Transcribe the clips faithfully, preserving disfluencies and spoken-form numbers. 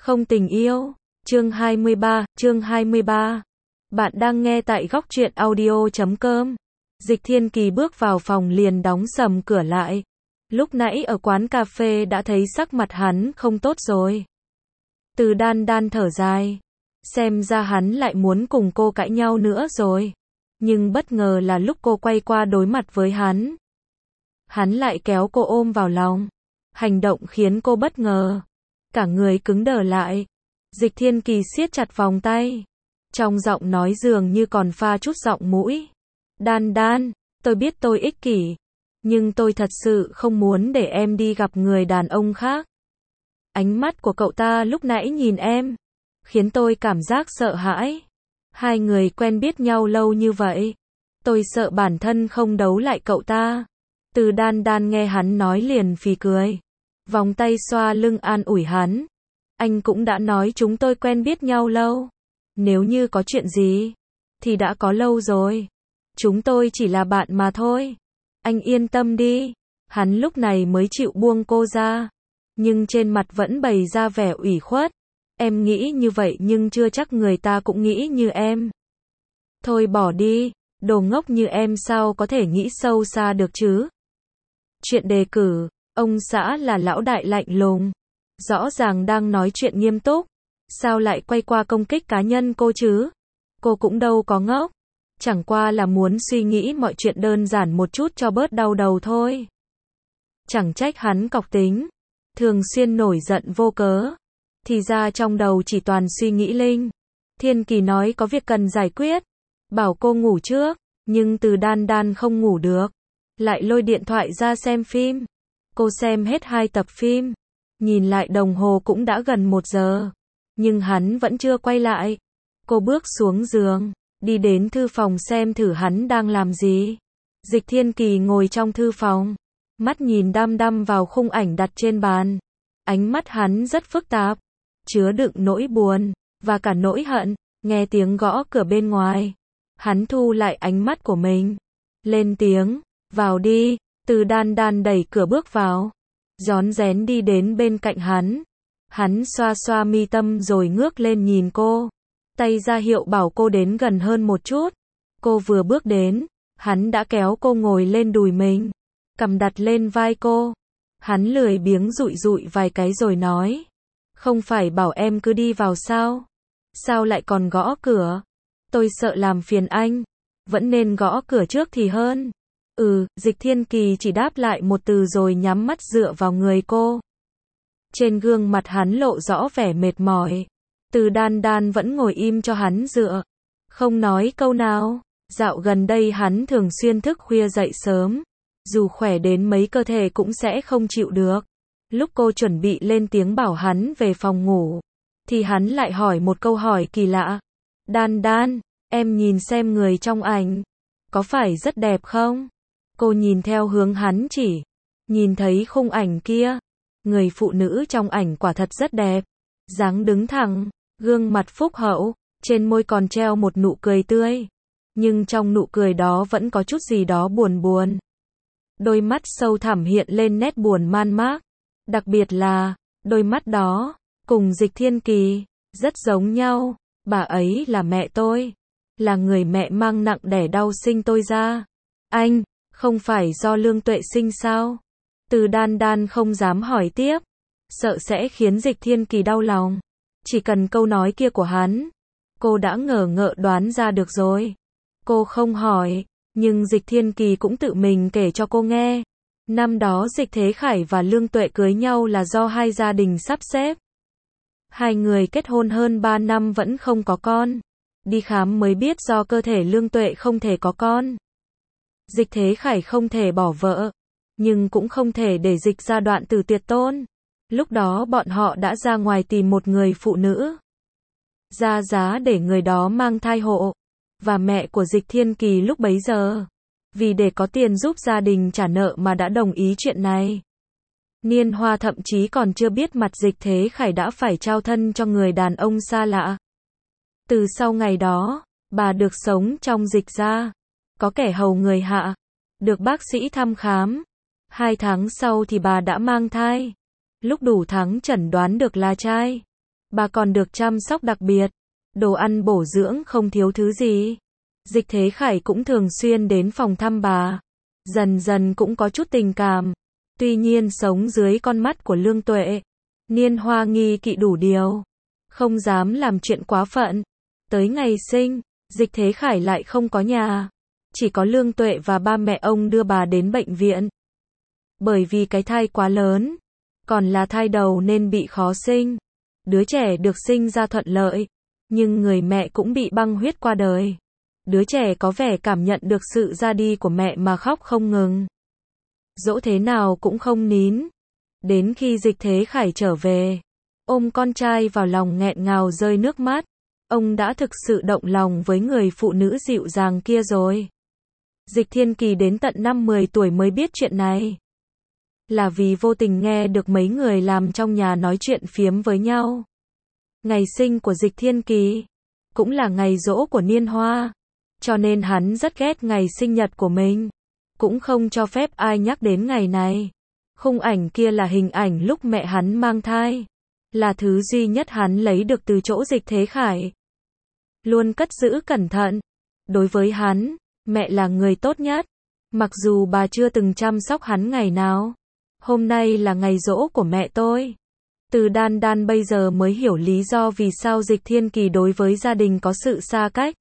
Không tình yêu. Chương hai mươi ba, chương hai mươi ba. Bạn đang nghe tại góc truyện audio chấm com. Dịch Thiên Kỳ bước vào phòng liền đóng sầm cửa lại. Lúc nãy ở quán cà phê đã thấy sắc mặt hắn không tốt rồi. Từ Đan Đan thở dài. Xem ra hắn lại muốn cùng cô cãi nhau nữa rồi. Nhưng bất ngờ là lúc cô quay qua đối mặt với hắn, hắn lại kéo cô ôm vào lòng. Hành động khiến cô bất ngờ. Cả người cứng đờ lại. Dịch Thiên Kỳ siết chặt vòng tay. Trong giọng nói dường như còn pha chút giọng mũi. Đan Đan, tôi biết tôi ích kỷ. Nhưng tôi thật sự không muốn để em đi gặp người đàn ông khác. Ánh mắt của cậu ta lúc nãy nhìn em khiến tôi cảm giác sợ hãi. Hai người quen biết nhau lâu như vậy, tôi sợ bản thân không đấu lại cậu ta. Từ Đan Đan nghe hắn nói liền phì cười. Vòng tay xoa lưng an ủi hắn. Anh cũng đã nói chúng tôi quen biết nhau lâu. Nếu như có chuyện gì thì đã có lâu rồi. Chúng tôi chỉ là bạn mà thôi. Anh yên tâm đi. Hắn lúc này mới chịu buông cô ra. Nhưng trên mặt vẫn bày ra vẻ ủy khuất. Em nghĩ như vậy nhưng chưa chắc người ta cũng nghĩ như em. Thôi bỏ đi. Đồ ngốc như em sao có thể nghĩ sâu xa được chứ. Chuyện đề cử. Ông xã là lão đại lạnh lùng. Rõ ràng đang nói chuyện nghiêm túc. Sao lại quay qua công kích cá nhân cô chứ? Cô cũng đâu có ngốc. Chẳng qua là muốn suy nghĩ mọi chuyện đơn giản một chút cho bớt đau đầu thôi. Chẳng trách hắn cọc tính. Thường xuyên nổi giận vô cớ. Thì ra trong đầu chỉ toàn suy nghĩ linh. Thiên Kỳ nói có việc cần giải quyết. Bảo cô ngủ trước. Nhưng Từ Đan Đan không ngủ được. Lại lôi điện thoại ra xem phim. Cô xem hết hai tập phim. Nhìn lại đồng hồ cũng đã gần một giờ. Nhưng hắn vẫn chưa quay lại. Cô bước xuống giường. Đi đến thư phòng xem thử hắn đang làm gì. Dịch Thiên Kỳ ngồi trong thư phòng. Mắt nhìn đăm đăm vào khung ảnh đặt trên bàn. Ánh mắt hắn rất phức tạp. Chứa đựng nỗi buồn. Và cả nỗi hận. Nghe tiếng gõ cửa bên ngoài. Hắn thu lại ánh mắt của mình. Lên tiếng. Vào đi. Từ Đan Đan đẩy cửa bước vào. Rón rén đi đến bên cạnh hắn. Hắn xoa xoa mi tâm rồi ngước lên nhìn cô. Tay ra hiệu bảo cô đến gần hơn một chút. Cô vừa bước đến. Hắn đã kéo cô ngồi lên đùi mình. Cầm đặt lên vai cô. Hắn lười biếng dụi dụi vài cái rồi nói. Không phải bảo em cứ đi vào sao? Sao lại còn gõ cửa? Tôi sợ làm phiền anh. Vẫn nên gõ cửa trước thì hơn. Ừ, Dịch Thiên Kỳ chỉ đáp lại một từ rồi nhắm mắt dựa vào người cô. Trên gương mặt hắn lộ rõ vẻ mệt mỏi. Từ Đan Đan vẫn ngồi im cho hắn dựa. Không nói câu nào. Dạo gần đây hắn thường xuyên thức khuya dậy sớm. Dù khỏe đến mấy cơ thể cũng sẽ không chịu được. Lúc cô chuẩn bị lên tiếng bảo hắn về phòng ngủ. Thì hắn lại hỏi một câu hỏi kỳ lạ. Đan Đan, em nhìn xem người trong ảnh. Có phải rất đẹp không? Cô nhìn theo hướng hắn chỉ. Nhìn thấy khung ảnh kia. Người phụ nữ trong ảnh quả thật rất đẹp. Dáng đứng thẳng. Gương mặt phúc hậu. Trên môi còn treo một nụ cười tươi. Nhưng trong nụ cười đó vẫn có chút gì đó buồn buồn. Đôi mắt sâu thẳm hiện lên nét buồn man mác. Đặc biệt là, đôi mắt đó, cùng Dịch Thiên Kỳ, rất giống nhau. Bà ấy là mẹ tôi. Là người mẹ mang nặng đẻ đau sinh tôi ra. Anh, không phải do Lương Tuệ sinh sao? Từ Đan Đan không dám hỏi tiếp. Sợ sẽ khiến Dịch Thiên Kỳ đau lòng. Chỉ cần câu nói kia của hắn. Cô đã ngờ ngợ đoán ra được rồi. Cô không hỏi. Nhưng Dịch Thiên Kỳ cũng tự mình kể cho cô nghe. Năm đó Dịch Thế Khải và Lương Tuệ cưới nhau là do hai gia đình sắp xếp. Hai người kết hôn hơn ba năm vẫn không có con. Đi khám mới biết do cơ thể Lương Tuệ không thể có con. Dịch Thế Khải không thể bỏ vợ. Nhưng cũng không thể để Dịch gia đoạn tử tuyệt tôn. Lúc đó bọn họ đã ra ngoài tìm một người phụ nữ. Ra giá để người đó mang thai hộ. Và mẹ của Dịch Thiên Kỳ lúc bấy giờ. Vì để có tiền giúp gia đình trả nợ mà đã đồng ý chuyện này. Niên Hoa thậm chí còn chưa biết mặt Dịch Thế Khải đã phải trao thân cho người đàn ông xa lạ. Từ sau ngày đó, bà được sống trong Dịch gia. Có kẻ hầu người hạ. Được bác sĩ thăm khám. Hai tháng sau thì bà đã mang thai. Lúc đủ tháng chẩn đoán được là trai. bà còn được chăm sóc đặc biệt, đồ ăn bổ dưỡng không thiếu thứ gì. Dịch Thế Khải cũng thường xuyên đến phòng thăm bà, dần dần cũng có chút tình cảm. Tuy nhiên sống dưới con mắt của Lương Tuệ, Niên Hoa nghi kỵ đủ điều, không dám làm chuyện quá phận. Tới ngày sinh, Dịch Thế Khải lại không có nhà, chỉ có Lương Tuệ và ba mẹ ông đưa bà đến bệnh viện. Bởi vì cái thai quá lớn, còn là thai đầu nên bị khó sinh. Đứa trẻ được sinh ra thuận lợi, nhưng người mẹ cũng bị băng huyết qua đời. Đứa trẻ có vẻ cảm nhận được sự ra đi của mẹ mà khóc không ngừng. Dỗ thế nào cũng không nín. Đến khi Dịch Thế Khải trở về, ôm con trai vào lòng nghẹn ngào rơi nước mắt. Ông đã thực sự động lòng với người phụ nữ dịu dàng kia rồi. Dịch Thiên Kỳ đến tận năm mười tuổi mới biết chuyện này. Là vì vô tình nghe được mấy người làm trong nhà nói chuyện phiếm với nhau. Ngày sinh của Dịch Thiên Kỳ cũng là ngày giỗ của Niên Hoa, cho nên hắn rất ghét ngày sinh nhật của mình, cũng không cho phép ai nhắc đến ngày này. Khung ảnh kia là hình ảnh lúc mẹ hắn mang thai, là thứ duy nhất hắn lấy được từ chỗ Dịch Thế Khải. Luôn cất giữ cẩn thận. Đối với hắn, mẹ là người tốt nhất, mặc dù bà chưa từng chăm sóc hắn ngày nào. Hôm nay là ngày giỗ của mẹ tôi. Từ Đan Đan bây giờ mới hiểu lý do vì sao Dịch Thiên Kỳ đối với gia đình có sự xa cách.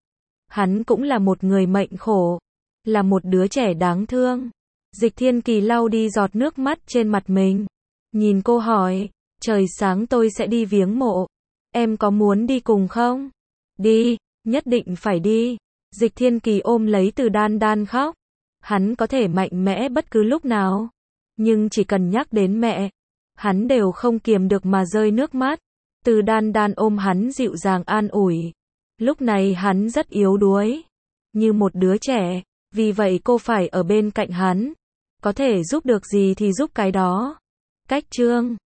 Hắn cũng là một người mệnh khổ, là một đứa trẻ đáng thương. Dịch Thiên Kỳ lau đi giọt nước mắt trên mặt mình, nhìn cô hỏi, trời sáng tôi sẽ đi viếng mộ, em có muốn đi cùng không? Đi, nhất định phải đi. Dịch Thiên Kỳ ôm lấy Từ Đan Đan khóc. Hắn có thể mạnh mẽ bất cứ lúc nào, nhưng chỉ cần nhắc đến mẹ, hắn đều không kiềm được mà rơi nước mắt. Từ Đan Đan ôm hắn dịu dàng an ủi. Lúc này hắn rất yếu đuối, như một đứa trẻ, vì vậy cô phải ở bên cạnh hắn. Có thể giúp được gì thì giúp cái đó. Cách chương